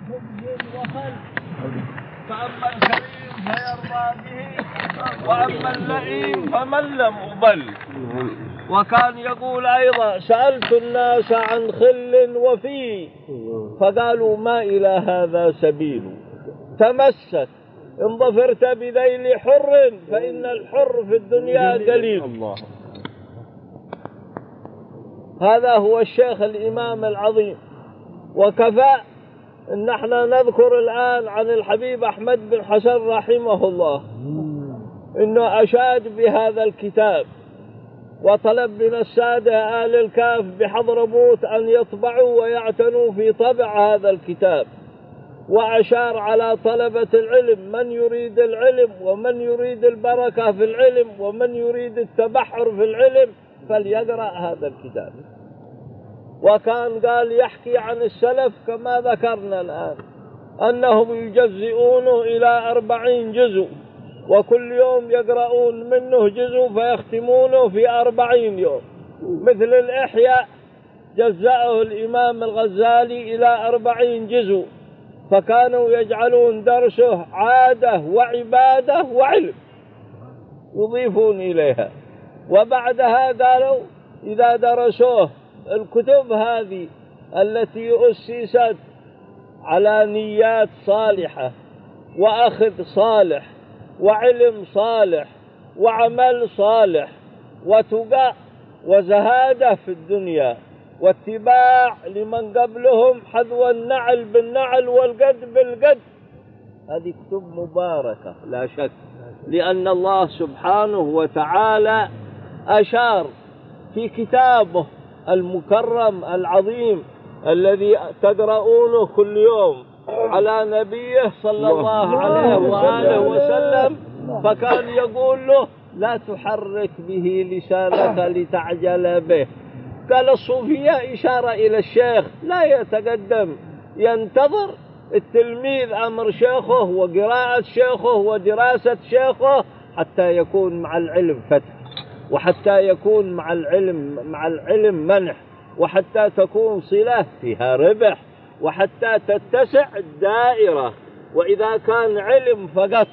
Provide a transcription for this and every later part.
خبز وخل، فأما الكريم فيرضى به، وأما اللئيم فمن لم أبل. وكان يقول أيضا: سألت الناس عن خل وفي، فقالوا: ما إلى هذا سبيل. تمسك إن ظفرت بذيل حر، فإن الحر في الدنيا قليل. الله. هذا هو الشيخ الإمام العظيم. وكفى إن احنا نذكر الآن عن الحبيب أحمد بن حسن رحمه الله إنه أشاد بهذا الكتاب، وطلب من السادة آل الكاف بحضرموت أن يطبعوا ويعتنوا في طبع هذا الكتاب، وأشار على طلبة العلم: من يريد العلم ومن يريد البركة في العلم ومن يريد التبحر في العلم فليقرأ هذا الكتاب. وكان قال يحكي عن السلف كما ذكرنا الآن أنهم يجزئونه إلى 40 جزء، وكل يوم يقرؤون منه جزء فيختمونه في 40 يوم. مثل الإحياء جزأه الإمام الغزالي إلى 40 جزء، فكانوا يجعلون درسه عادة وعبادة وعلم يضيفون إليها. وبعدها قالوا إذا درسوه الكتب هذه التي أسست على نيات صالحة وأخذ صالح وعلم صالح وعمل صالح وتقى وزهادة في الدنيا واتباع لمن قبلهم حذو النعل بالنعل والقد بالقد، هذه كتب مباركة لا شك، لأن الله سبحانه وتعالى أشار في كتابه المكرم العظيم الذي تقرؤونه كل يوم على نبيه صلى الله عليه وآله وسلم، فكان يقول له: لا تحرك به لسانك لتعجل به. قال الصوفية إشارة إلى الشيخ لا يتقدم، ينتظر التلميذ أمر شيخه وقراءة شيخه ودراسة شيخه حتى يكون مع العلم فتح، وحتى يكون مع العلم منح، وحتى تكون صلة فيها ربح، وحتى تتسع الدائرة. وإذا كان علم فقط،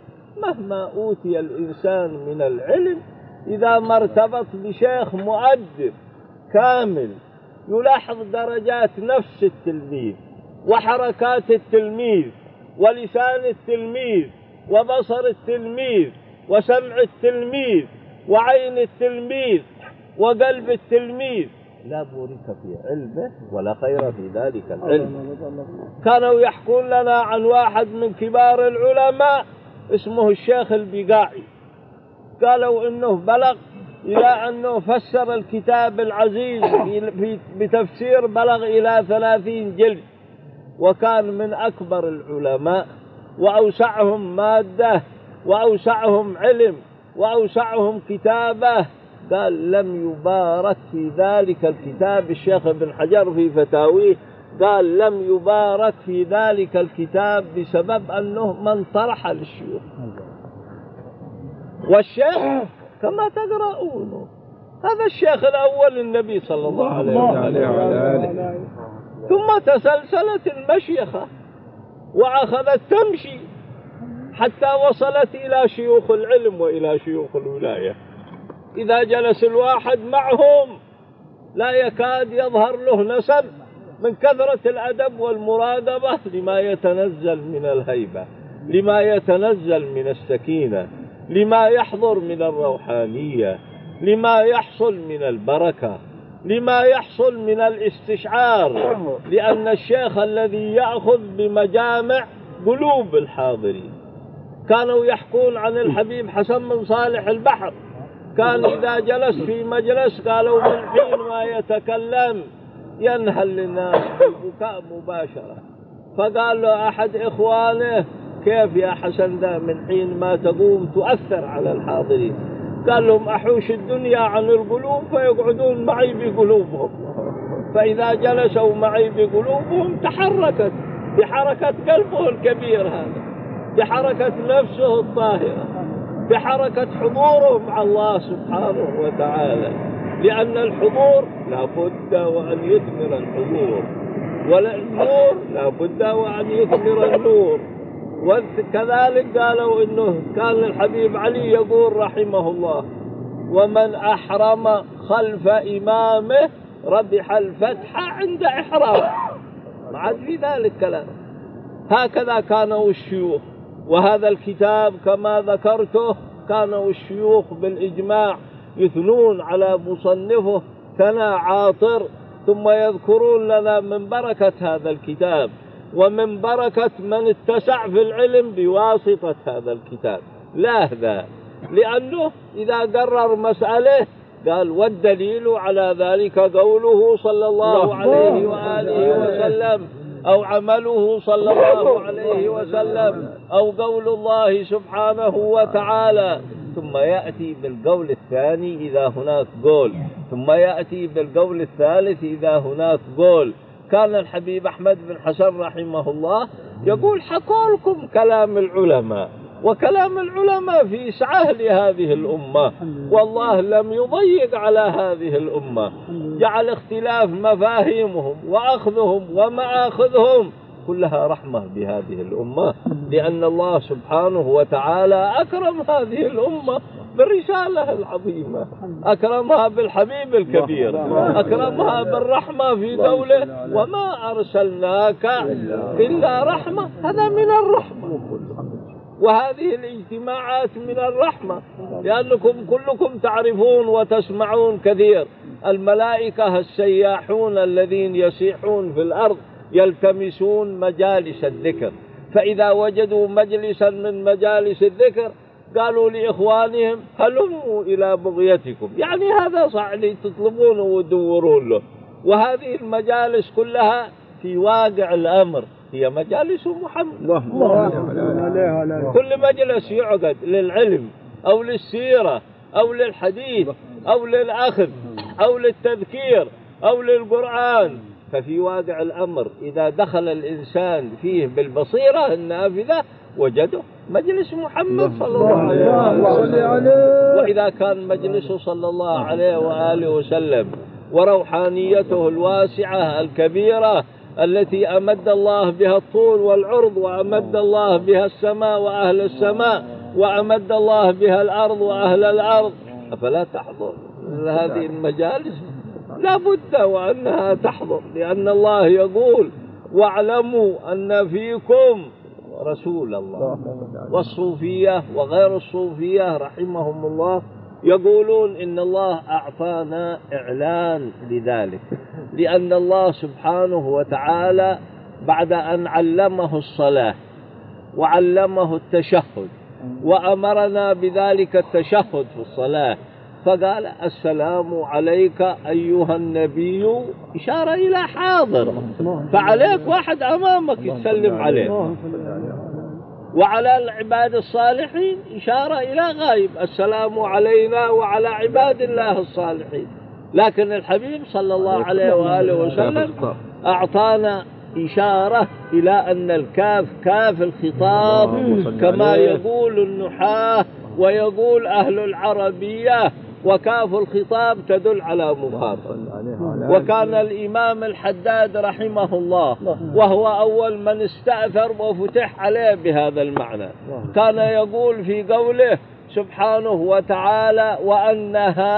مهما أوتي الإنسان من العلم إذا ما ارتبط بشيخ مؤدب كامل يلاحظ درجات نفس التلميذ وحركات التلميذ ولسان التلميذ وبصر التلميذ وسمع التلميذ وعين التلميذ وقلب التلميذ، لا بورك في علمه ولا خير في ذلك العلم. كانوا يحكون لنا عن واحد من كبار العلماء اسمه الشيخ البقاعي، قالوا إنه بلغ إلى أنه فسر الكتاب العزيز بتفسير بلغ إلى 30 جلد، وكان من أكبر العلماء وأوسعهم مادة وأوسعهم علم وأوسعهم كتابة. قال لم يبارك في ذلك الكتاب، الشيخ ابن حجر في فتاويه قال لم يبارك في ذلك الكتاب بسبب أنه من طرح للشيوخ، والشيخ كما تقرؤونه هذا الشيخ الأول النبي صلى الله عليه وسلم، ثم تسلسلت المشيخة وأخذت تمشي حتى وصلت إلى شيوخ العلم وإلى شيوخ الولاية. إذا جلس الواحد معهم لا يكاد يظهر له نسب من كثرة الأدب والمراقبة لما يتنزل من الهيبة، لما يتنزل من السكينة، لما يحضر من الروحانية، لما يحصل من البركة، لما يحصل من الاستشعار، لأن الشيخ الذي يأخذ بمجامع قلوب الحاضرين. كانوا يحكون عن الحبيب حسن بن صالح البحر، كان إذا جلس في مجلس قالوا من حين ما يتكلم ينهل للناس بالبكاء مباشرة، فقال له أحد إخوانه: كيف يا حسن ده من حين ما تقوم تؤثر على الحاضرين؟ قال لهم: أحوش الدنيا عن القلوب فيقعدون معي بقلوبهم، فإذا جلسوا معي بقلوبهم تحركت بحركة قلبه الكبير هذا، بحركة نفسه الطاهرة، بحركة حضوره مع الله سبحانه وتعالى، لأن الحضور لا بد وأن يثمر الحضور، والنور لا بد وأن يثمر النور. وكذلك قالوا إنه كان الحبيب علي يقول رحمه الله: ومن أحرم خلف إمامه ربح الفتح عند إحرامه. ما عاد في ذلك كلام. هكذا كانوا الشيوخ. وهذا الكتاب كما ذكرته كانوا الشيوخ بالإجماع يثنون على مصنفه ثناء عاطر، ثم يذكرون لنا من بركة هذا الكتاب ومن بركة من اتسع في العلم بواسطة هذا الكتاب. لا هذا لأنه إذا قرر مسألة قال: والدليل على ذلك قوله صلى الله عليه وآله وسلم، أو عمله صلى الله عليه وسلم، أو قول الله سبحانه وتعالى. ثم يأتي بالقول الثاني إذا هناك قول، ثم يأتي بالقول الثالث إذا هناك قول. كان الحبيب أحمد بن حسن رحمه الله يقول: حكوا لكم كلام العلماء، وكلام العلماء في سعة لهذه الأمة، والله لم يضيق على هذه الأمة، جعل اختلاف مفاهيمهم وأخذهم ومآخذهم كلها رحمة بهذه الأمة، لأن الله سبحانه وتعالى أكرم هذه الأمة بالرسالة العظيمة، أكرمها بالحبيب الكبير، أكرمها بالرحمة في قوله: وما أرسلناك إلا رحمة. هذا من الرحمة. وهذه الاجتماعات من الرحمة، لأنكم كلكم تعرفون وتسمعون كثير الملائكة السياحون الذين يسيحون في الأرض يلتمسون مجالس الذكر، فإذا وجدوا مجلسا من مجالس الذكر قالوا لإخوانهم: هلموا إلى بغيتكم، يعني هذا صح اللي تطلبونه وتدورون له. وهذه المجالس كلها في واقع الأمر هي مجالس محمد. كل مجلس يعقد للعلم أو للسيرة أو للحديث أو للأخذ أو للتذكير أو للقرآن، ففي واقع الأمر إذا دخل الإنسان فيه بالبصيرة النافذة وجده مجلس محمد صلى الله عليه وسلم. وإذا كان مجلسه صلى الله عليه وآله وسلم وروحانيته الواسعة الكبيرة التي أمد الله بها الطول والعرض، وأمد الله بها السماء وأهل السماء، وأمد الله بها الأرض وأهل الأرض، أفلا تحضر هذه المجالس؟ لا بد وأنها تحضر، لأن الله يقول: واعلموا أن فيكم رسول الله. والصوفية وغير الصوفية رحمهم الله يقولون إن الله أعطانا إعلان لذلك، لأن الله سبحانه وتعالى بعد أن علمه الصلاة وعلمه التشهد وأمرنا بذلك التشهد في الصلاة، فقال: السلام عليك أيها النبي، إشارة إلى حاضر، فعليك واحد أمامك يتسلم عليه. وعلى العباد الصالحين إشارة إلى غائب: السلام علينا وعلى عباد الله الصالحين. لكن الحبيب صلى الله عليه وآله وسلم أعطانا إشارة إلى أن الكاف كاف الخطاب، كما يقول النحاة ويقول أهل العربية، وكاف الخطاب تدل على مخاطب. وكان الإمام الحداد رحمه الله وهو أول من استأثر وفتح عليه بهذا المعنى، كان يقول في قوله سبحانه وتعالى: وأن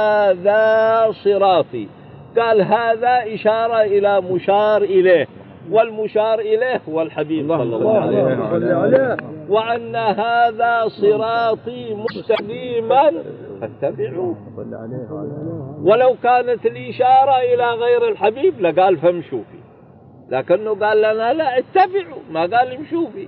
هذا صراطي، قال هذا إشارة إلى مشار إليه، والمشار إليه هو الحبيب صلى الله عليه وسلم. وأن هذا صراطي مستقيما فاتبعوه. ولو كانت الإشارة إلى غير الحبيب لقال فامشوا فيه، لكنه قال لنا لا اتبعوا، ما قال امشوا فيه.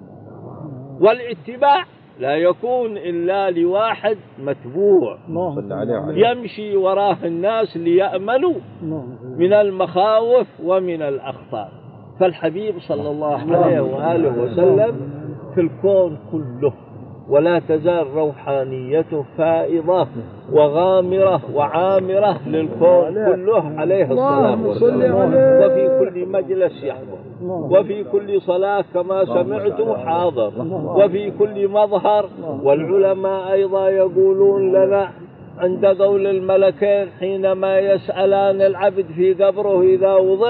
والاتباع لا يكون إلا لواحد متبوع يمشي وراه الناس ليأمنوا من المخاوف ومن الأخطار. فالحبيب صلى الله عليه وآله وسلم في الكون كله، ولا تزال روحانيته فائضة وغامرة وعامرة للكون كله عليه الصلاة والسلام. وفي كل مجلس يحضر، وفي كل صلاة كما سمعت حاضر، وفي كل مظهر. والعلماء أيضا يقولون لنا عند قول الملكين حينما يسألان العبد في قبره إذا وضع،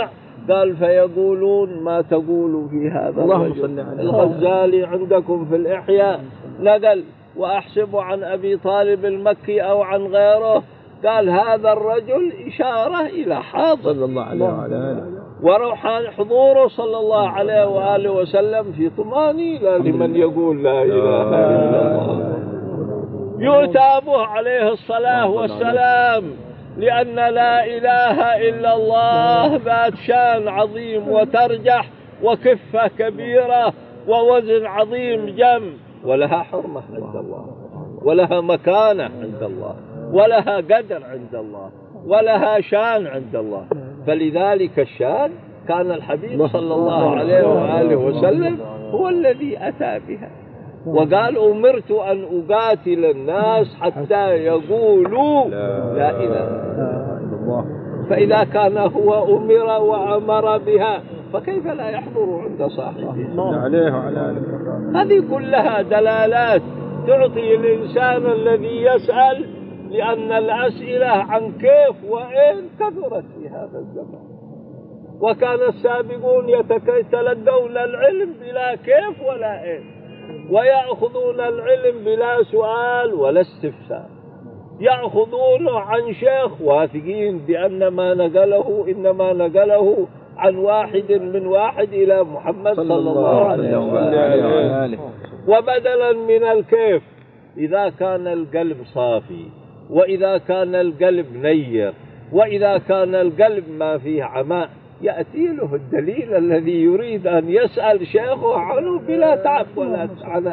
قال فيقولون ما تقول في هذا الرجل. الغزالي عندكم في الإحياء نقل وأحسب عن أبي طالب المكي أو عن غيره قال هذا الرجل إشارة إلى حاضر صلى الله عليه وعلى آله، وروحان حضوره صلى الله عليه وآله وسلم في طمأنينة لمن يقول لا إله إلا الله. يؤتى به عليه الصلاة والسلام لأن لا إله إلا الله ذات شان عظيم وترجح وكفة كبيرة ووزن عظيم جم، ولها حرمة عند الله، ولها مكانة عند الله، ولها قدر عند الله، ولها شان عند الله. فلذلك الشان كان الحبيب صلى الله عليه وآله وسلم هو الذي أتى بها، وقال أمرت أن أقاتل الناس حتى يقولوا لا إله إلا الله. فإذا كان هو أمر وأمر بها فكيف لا يحضر عند صاحبه؟ عليه وعلى آله. هذه كلها دلالات تعطي الإنسان الذي يسأل، لأن الأسئلة عن كيف وإن كثرت في هذا الزمان، وكان السابقون يتلقون العلم بلا كيف ولا إيه، ويأخذون العلم بلا سؤال ولا استفسار، يأخذونه عن شيخ واثقين بأن ما نقله إنما نقله عن واحد من واحد إلى محمد صلى الله عليه وآله. وبدلا من الكيف، إذا كان القلب صافي، وإذا كان القلب نير، وإذا كان القلب ما فيه عماء، يأتي له الدليل الذي يريد أن يسأل شيخه عنه بلا تعب ولا عناء.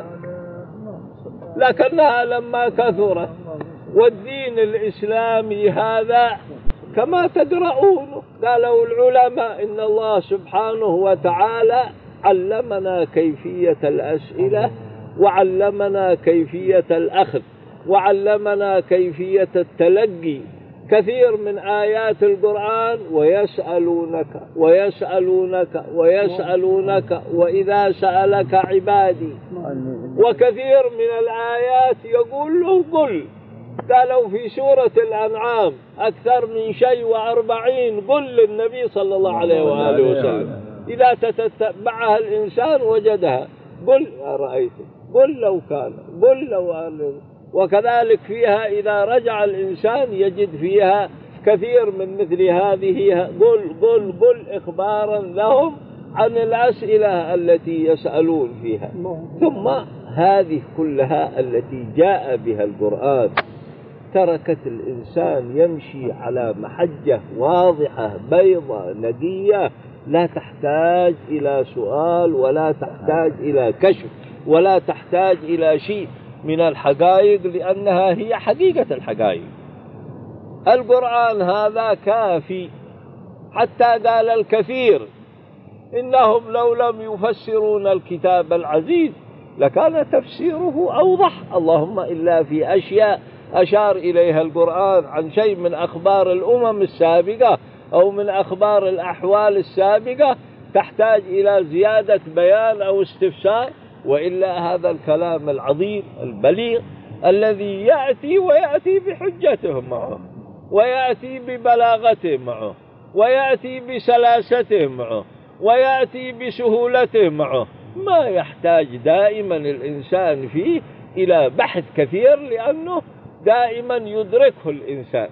لكنها لما كثرت والدين الإسلامي هذا كما تقرؤون، قالوا العلماء إن الله سبحانه وتعالى علمنا كيفية الأسئلة، وعلمنا كيفية الأخذ، وعلمنا كيفية التلقي. كثير من آيات القرآن ويسألونك ويسألونك ويسألونك وإذا سألك عبادي، وكثير من الآيات يقول له قل. قالوا في سورة الأنعام أكثر من شيء 40 قل للنبي صلى الله عليه وآله وسلم، إذا تتبعها الإنسان وجدها. قل أرأيت، قل لو كان، قل لو أن. وكذلك فيها إذا رجع الإنسان يجد فيها كثير من مثل هذه قل قل قل إخبارا لهم عن الأسئلة التي يسألون فيها. ثم هذه كلها التي جاء بها القرآن تركت الإنسان يمشي على محجة واضحة بيضة نقية، لا تحتاج إلى سؤال ولا تحتاج إلى كشف ولا تحتاج إلى شيء من الحقائق، لأنها هي حقيقة الحقائق. القرآن هذا كافي. حتى قال الكثير إنهم لو لم يفسرون الكتاب العزيز لكان تفسيره أوضح، اللهم إلا في أشياء أشار إليها القرآن عن شيء من أخبار الأمم السابقة أو من أخبار الأحوال السابقة تحتاج إلى زيادة بيان أو استفسار، وإلا هذا الكلام العظيم البليغ الذي يأتي ويأتي بحجته معه، ويأتي ببلاغته معه، ويأتي بسلاسته معه، ويأتي بسهولته معه، ما يحتاج دائما الإنسان فيه إلى بحث كثير، لأنه دائما يدركه الإنسان.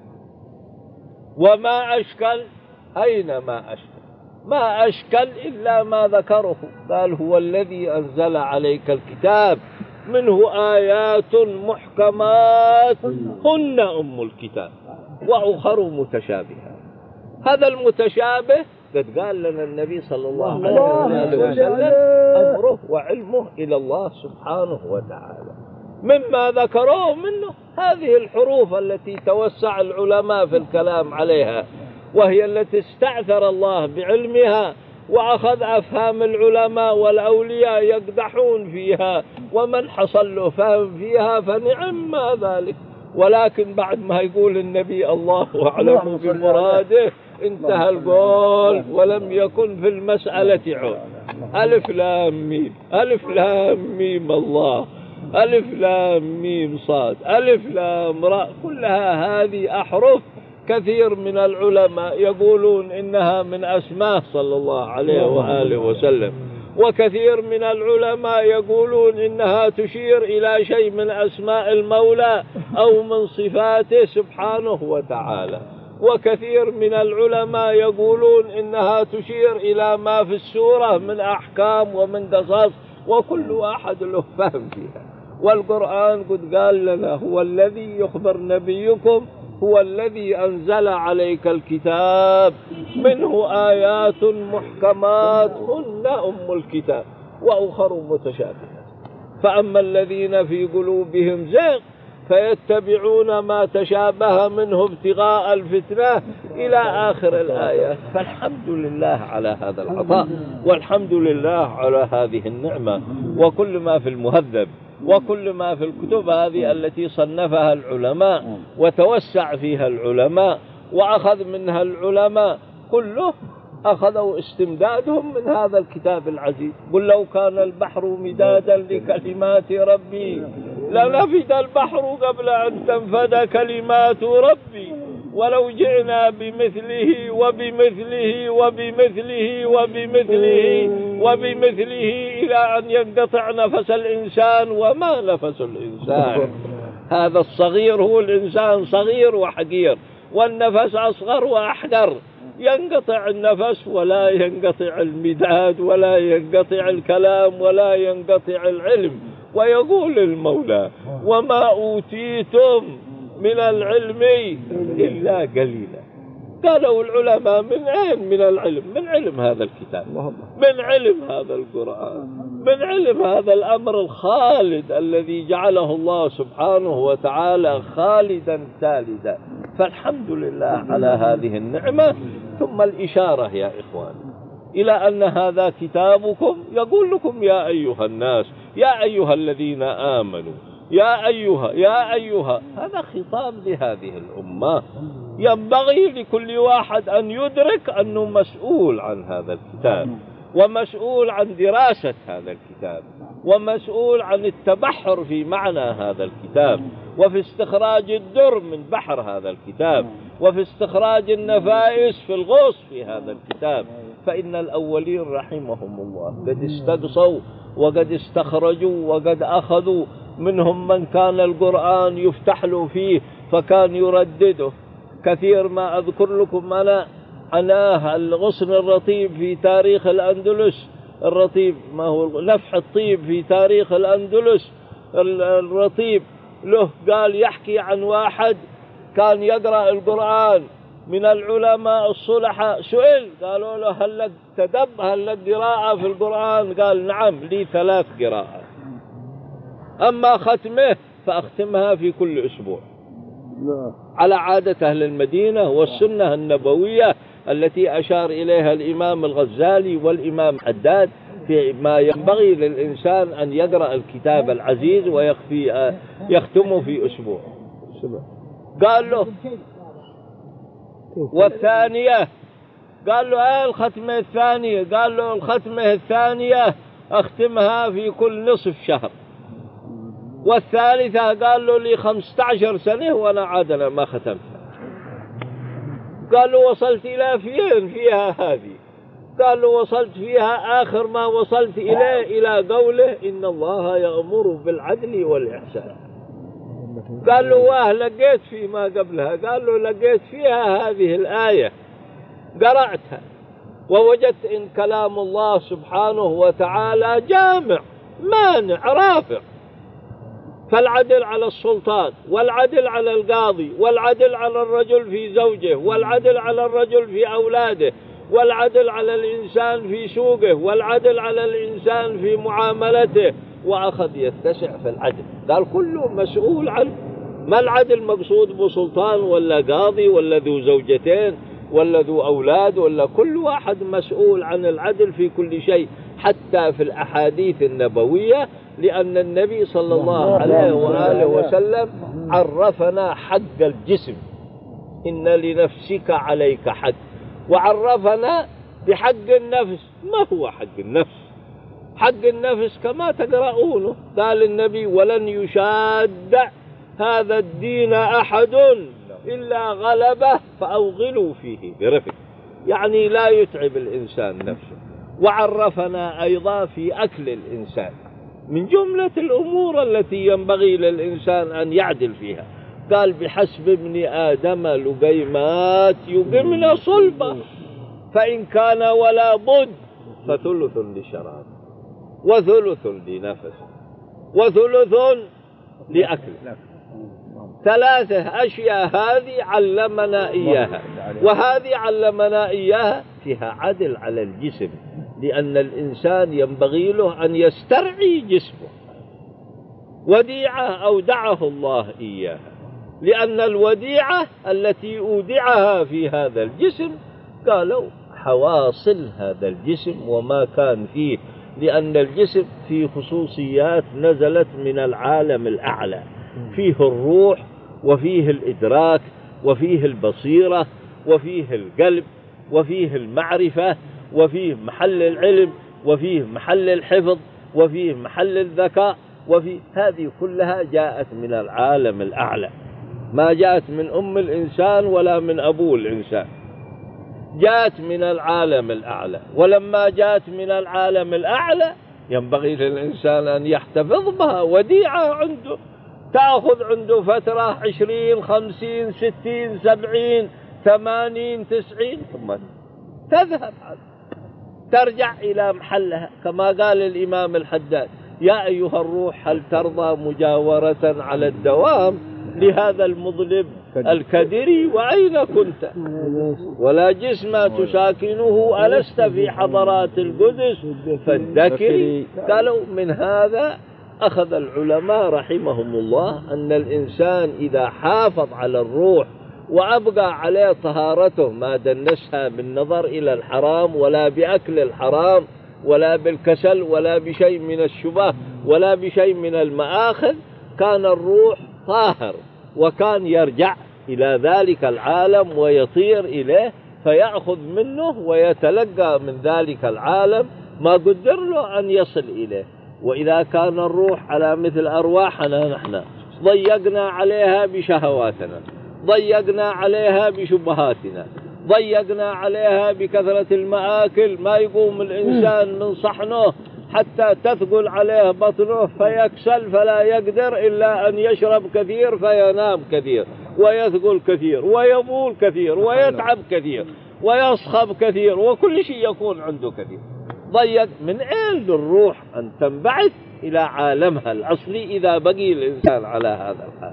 وما أشكل أينما أشكل، ما أشكل إلا ما ذكره. قال هو الذي أنزل عليك الكتاب منه آيات محكمات هن أم الكتاب وأخر متشابهات. هذا المتشابه قد قال لنا النبي صلى الله عليه وسلم أمره وعلمه إلى الله سبحانه وتعالى. مما ذكروه منه هذه الحروف التي توسع العلماء في الكلام عليها، وهي التي استعثر الله بعلمها وأخذ أفهام العلماء والأولياء يقدحون فيها، ومن حصل له فهم فيها فنعم ما ذلك. ولكن بعد ما يقول النبي الله أعلم بمراده انتهى القول، ولم يكن في المسألة عود. ألف لام ميم، ألف لام ميم الله، ألف لام ميم صاد، ألف لام راء، كلها هذه أحرف وكثير من العلماء يقولون إنها من أسماء صلى الله عليه وآله وسلم، وكثير من العلماء يقولون إنها تشير إلى شيء من أسماء المولى أو من صفاته سبحانه وتعالى، وكثير من العلماء يقولون إنها تشير إلى ما في السورة من أحكام ومن قصص، وكل واحد له فهم فيها. والقرآن قد قال لنا هو الذي يخبر نبيكم هو الذي أنزل عليك الكتاب منه آيات محكمات هن أم الكتاب وأخر متشابهات، فأما الذين في قلوبهم زيغ فيتبعون ما تشابه منه ابتغاء الفتنة إلى آخر الآية. فالحمد لله على هذا العطاء، والحمد لله على هذه النعمة، وكل ما في المهذب وكل ما في الكتب هذه التي صنفها العلماء وتوسع فيها العلماء وأخذ منها العلماء كله أخذوا استمدادهم من هذا الكتاب العزيز. قل لو كان البحر مدادا لكلمات ربي لنفد البحر قبل أن تنفد كلمات ربي ولو جئنا بمثله وبمثله وبمثله وبمثله وبمثله إلى أن ينقطع نفس الإنسان. وما نفس الإنسان؟ هذا الصغير هو الإنسان صغير وحقير، والنفس أصغر وأحقر. ينقطع النفس ولا ينقطع المداد ولا ينقطع الكلام ولا ينقطع العلم. ويقول المولى وما أوتيتم من العلم إلا قليلا. قالوا العلماء من أين؟ من العلم، من علم هذا الكتاب، من علم هذا القرآن، من علم هذا الأمر الخالد الذي جعله الله سبحانه وتعالى خالدا تالدا. فالحمد لله على هذه النعمة. ثم الإشارة يا إخوان إلى أن هذا كتابكم يقول لكم يا أيها الناس، يا أيها الذين آمنوا، يا أيها. هذا خطاب لهذه الأمة. ينبغي لكل واحد أن يدرك أنه مسؤول عن هذا الكتاب، ومسؤول عن دراسة هذا الكتاب، ومسؤول عن التبحر في معنى هذا الكتاب، وفي استخراج الدر من بحر هذا الكتاب، وفي استخراج النفائس في الغوص في هذا الكتاب. فإن الأولين رحمهم الله قد استقصوا وقد استخرجوا وقد أخذوا. منهم من كان القرآن يفتح له فيه فكان يردده. كثير ما أذكر لكم أنا عناه الغصن الرطيب في تاريخ الأندلس، الرطيب ما هو نفح الطيب في تاريخ الأندلس، الرطيب له قال يحكي عن واحد كان يقرأ القرآن من العلماء الصلحاء. سئل قالوا له هل لك هل لك قراءة في القرآن؟ قال نعم لي 3 قراءات، أما ختمه فأختمها في كل أسبوع على عادة أهل المدينة والسنة النبوية التي أشار إليها الإمام الغزالي والإمام حداد في ما ينبغي للإنسان أن يقرأ الكتاب العزيز ويختمه في أسبوع. قال له والثانية، قال له الختمة الثانية؟ قال له الختمة الثانية أختمها في كل نصف شهر. والثالثة قال له لي 15 سنة وأنا عادنا ما ختمتها. قال له وصلت إلى فين فيها هذه؟ قال له وصلت فيها آخر ما وصلت إليه إلى قوله إن الله يأمر بالعدل والإحسان. قال له لقيت في ما قبلها؟ قال له لقيت فيها هذه الآية، قرأتها ووجدت إن كلام الله سبحانه وتعالى جامع مانع رافع. فالعدل على السلطان، والعدل على القاضي، والعدل على الرجل في زوجه، والعدل على الرجل في أولاده، والعدل على الإنسان في سوقه، والعدل على الإنسان في معاملته. وأخذ يتسع في العدل، قال كله مسؤول عنه. ما العدل مقصود بسلطان ولا قاضي ولا ذو زوجتين ولا ذو أولاد، ولا كل واحد مسؤول عن العدل في كل شيء، حتى في الأحاديث النبوية. لأن النبي صلى الله عليه وآله وسلم عرفنا حق الجسم، إن لنفسك عليك حق، وعرفنا بحق النفس. ما هو حق النفس؟ حق النفس كما تقرؤونه، قال النبي ولن يشاد هذا الدين أحد إلا غلبه فأوغلوا فيه برفق، يعني لا يتعب الإنسان نفسه. وعرفنا أيضا في أكل الإنسان من جملة الأمور التي ينبغي للإنسان أن يعدل فيها، قال بحسب ابن آدم لقيمات يقمن صلبه، فإن كان ولا بد فثلث لشراب وثلث لنفس وثلث لأكل. 3 أشياء هذه علمنا إياها، وهذه علمنا إياها فيها عدل على الجسم، لأن الإنسان ينبغي له أن يسترعي جسمه. وديعة أودعه الله إياها، لأن الوديعة التي أودعها في هذا الجسم قالوا حواصل هذا الجسم وما كان فيه، لأن الجسم فيه خصوصيات نزلت من العالم الأعلى، فيه الروح وفيه الإدراك وفيه البصيرة وفيه القلب وفيه المعرفة وفيه محل العلم وفيه محل الحفظ وفيه محل الذكاء، وفي هذه كلها جاءت من العالم الأعلى، ما جاءت من أم الإنسان ولا من أبو الإنسان، جاءت من العالم الأعلى. ولما جاءت من العالم الأعلى ينبغي للإنسان أن يحتفظ بها، وديعة عنده تأخذ عنده فترة 20 50 60 70 80 90 ثم تذهب ترجع إلى محلها، كما قال الإمام الحداد: يا أيها الروح هل ترضى مجاورة على الدوام لهذا المظلم الكدري، وأين كنت ولا جسم تساكنه ألست في حضرات القدس فالذكري. قالوا من هذا أخذ العلماء رحمهم الله أن الإنسان إذا حافظ على الروح وأبقى عليه طهارته ما دنسها بالنظر إلى الحرام ولا بأكل الحرام ولا بالكسل ولا بشيء من الشبه ولا بشيء من المآخذ، كان الروح طاهر، وكان يرجع إلى ذلك العالم ويطير إليه فيأخذ منه ويتلقى من ذلك العالم ما قدر له أن يصل إليه. وإذا كان الروح على مثل أرواحنا نحن ضيقنا عليها بشهواتنا، ضيقنا عليها بشبهاتنا، ضيقنا عليها بكثرة المآكل، ما يقوم الإنسان من صحنه حتى تثقل عليه بطنه فيكسل فلا يقدر إلا أن يشرب كثير فينام كثير ويثقل كثير ويبول كثير ويتعب كثير ويصخب كثير وكل شيء يكون عنده كثير. ضيق من أين للروح أن تنبعث إلى عالمها الأصلي إذا بقي الإنسان على هذا الحال.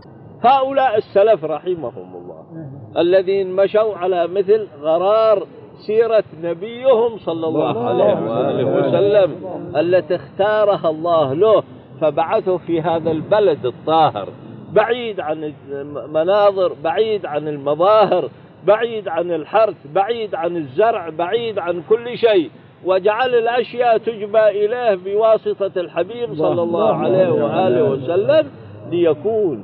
هؤلاء السلف رحمهم الله الذين مشوا على مثل غرار سيرة نبيهم صلى الله عليه وآله وسلم التي اختارها الله له، فبعثوا في هذا البلد الطاهر بعيد عن المناظر، بعيد عن المظاهر، بعيد عن الحرث، بعيد عن الزرع، بعيد عن كل شيء، وجعل الأشياء تجبى إليه بواسطة الحبيب صلى الله عليه وآله وسلم، ليكون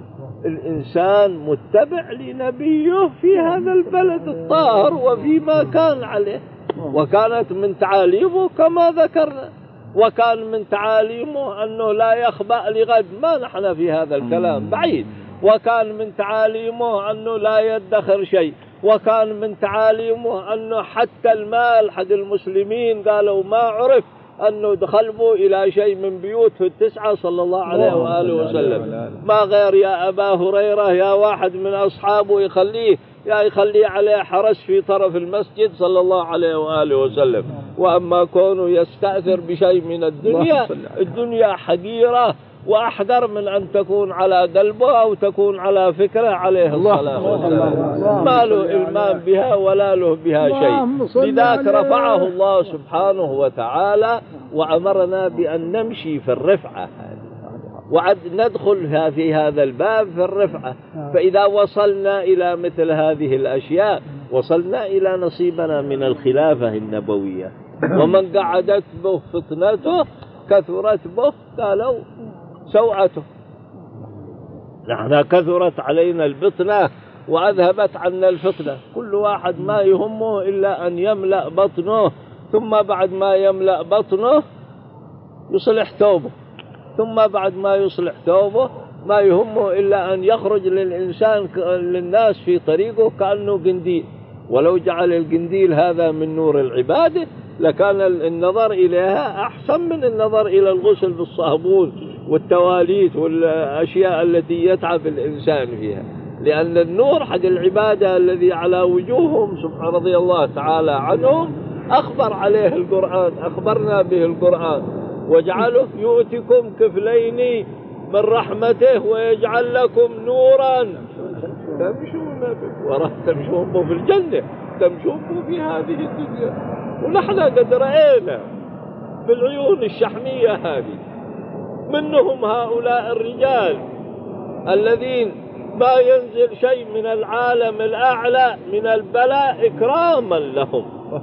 الإنسان متبع لنبيه في هذا البلد الطاهر وفيما كان عليه. وكانت من تعاليمه كما ذكرنا، وكان من تعاليمه أنه لا يخبأ لغد، ما نحن في هذا الكلام بعيد، وكان من تعاليمه أنه لا يدخر شيء، وكان من تعاليمه أنه حتى المال حق المسلمين قالوا ما عرف أنه دخلوا إلى شيء من بيوته التسعة صلى الله عليه وآله وسلم، ما غير يا أبا هريرة يا واحد من أصحابه يخليه عليه حرس في طرف المسجد صلى الله عليه وآله وسلم. وأما كونه يستأثر بشيء من الدنيا حقيرة وأحقر من أن تكون على قلبه أو تكون على فكره عليه الصلاة والسلام، ما له إلمام بها ولا له بها شيء. لذلك رفعه الله سبحانه وتعالى وأمرنا بأن نمشي في الرفعة وعد ندخل في هذا الباب في الرفعة. فإذا وصلنا إلى مثل هذه الأشياء وصلنا إلى نصيبنا من الخلافة النبوية. ومن قعدت به فتنته كثرت به قالوا سوءته. نحن كثرت علينا البطنة وأذهبت عنا الفتنة، كل واحد ما يهمه إلا أن يملأ بطنه، ثم بعد ما يملأ بطنه يصلح ثوبه، ثم بعد ما يصلح ثوبه ما يهمه إلا أن يخرج للناس في طريقه كأنه قنديل، ولو جعل القنديل هذا من نور العبادة لكان النظر إليها أحسن من النظر إلى الغسل بالصابون والتواليت والأشياء التي يتعب الإنسان فيها، لأن النور حق العبادة الذي على وجوههم سبحان رضي الله تعالى عنهم أخبر عليه القرآن، أخبرنا به القرآن، وجعله يؤتكم كفلين من رحمته ويجعل لكم نورا تمشون به تمشون في الجنة، تمشون في هذه الدنيا. ونحن قد رأينا بالعيون الشحمية هذه منهم هؤلاء الرجال الذين ما ينزل شيء من العالم الأعلى من البلاء إكراما لهم.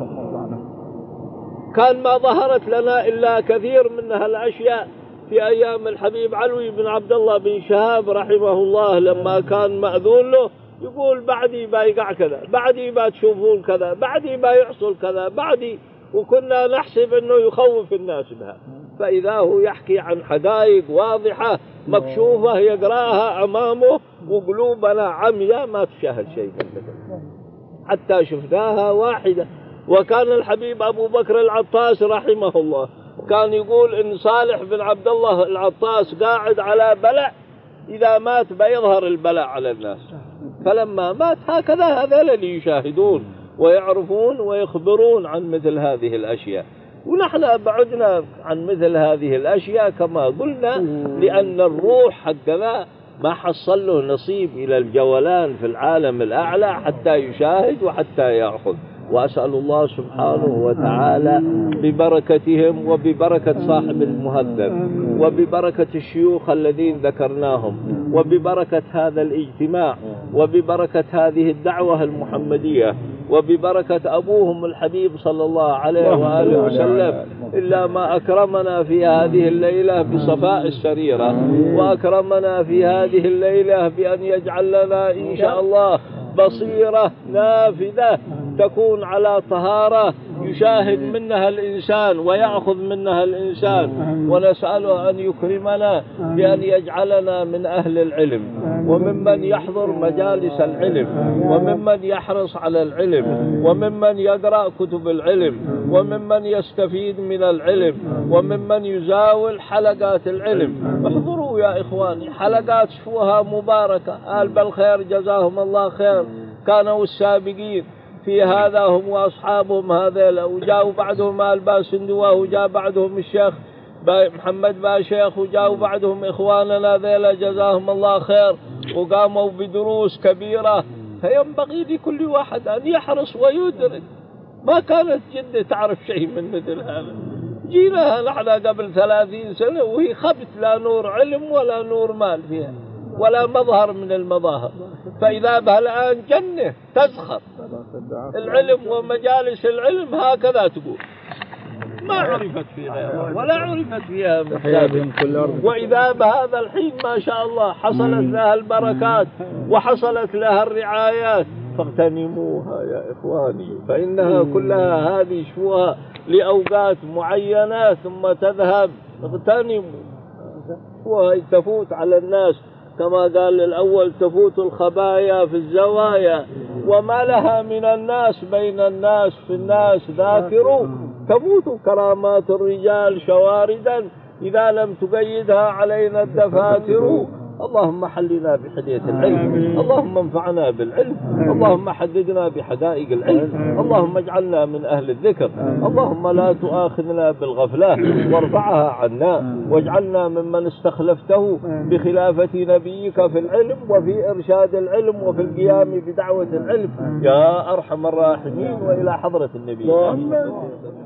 كان ما ظهرت لنا إلا كثير منها الأشياء في أيام الحبيب علوي بن عبد الله بن شهاب رحمه الله، لما كان مأذون له يقول بعدي بايقع كذا، بعدي بتشوفون كذا، بعدي بيحصل كذا، بعدي، وكنا نحسب أنه يخوف الناس بها، فإذا هو يحكي عن حقائق واضحة مكشوفة يقراها أمامه وقلوبنا عمياء ما تشاهد شيء منها حتى شفناها واحدة. وكان الحبيب أبو بكر العطاس رحمه الله كان يقول إن صالح بن عبد الله العطاس قاعد على بلاء، إذا مات بيظهر البلاء على الناس، فلما مات هكذا هذول اللي يشاهدون ويعرفون ويخبرون عن مثل هذه الأشياء. ونحن بعدنا عن مثل هذه الأشياء كما قلنا، لأن الروح حقنا ما حصل له نصيب إلى الجولان في العالم الأعلى حتى يشاهد وحتى يأخذ. وأسأل الله سبحانه وتعالى ببركتهم وببركة صاحب المهذب وببركة الشيوخ الذين ذكرناهم وببركة هذا الاجتماع وببركة هذه الدعوة المحمدية وببركة أبوهم الحبيب صلى الله عليه وآله وسلم، إلا ما أكرمنا في هذه الليلة بصفاء السريرة، وأكرمنا في هذه الليلة بأن يجعل لنا إن شاء الله بصيرة نافذة تكون على طهارة يشاهد منها الإنسان ويأخذ منها الإنسان، ونسأله أن يكرمنا بأن يجعلنا من أهل العلم وممن يحضر مجالس العلم وممن يحرص على العلم وممن يقرأ كتب العلم وممن يستفيد من العلم وممن يزاول حلقات العلم. احضروا يا إخواني حلقات شوفوها مباركة، آل بالخير جزاهم الله خير كانوا السابقين في هذا هم وأصحابهم هذا، وجاءوا بعدهم آل باسندوة وجاء بعدهم الشيخ محمد باشيخ وجاءوا بعدهم إخواننا ذيلا جزاهم الله خير وقاموا بدروس كبيرة. فينبغي لكل واحد أن يحرص ويدرك. ما كانت جدة تعرف شيء من مثل هذا، جيناها نحن قبل 30 سنة وهي خبت، لا نور علم ولا نور مال فيها ولا مظهر من المظاهر، فإذا بها الآن جنة تزخر العلم ومجالس العلم هكذا تقول، ما عرفت فيها ولا عرفت فيها وإذا بهذا الحين ما شاء الله حصلت لها البركات وحصلت لها الرعايات، فاغتنموها يا إخواني، فإنها كلها هذه شوها لأوقات معينة ثم تذهب. اغتنموا شوها تفوت على الناس كما قال الأول تفوت الخبايا في الزوايا، وما لها من الناس بين الناس في الناس ذاكروا، تموت كرامات الرجال شواردا إذا لم تقيدها علينا الدفاتر. اللهم حلنا بحدية العلم، اللهم انفعنا بالعلم، اللهم حددنا بحقائق العلم، اللهم اجعلنا من أهل الذكر، اللهم لا تؤاخذنا بالغفلة وارفعها عنا، واجعلنا ممن استخلفته بخلافة نبيك في العلم وفي إرشاد العلم وفي القيام بدعوة العلم يا أرحم الراحمين، وإلى حضرة النبي.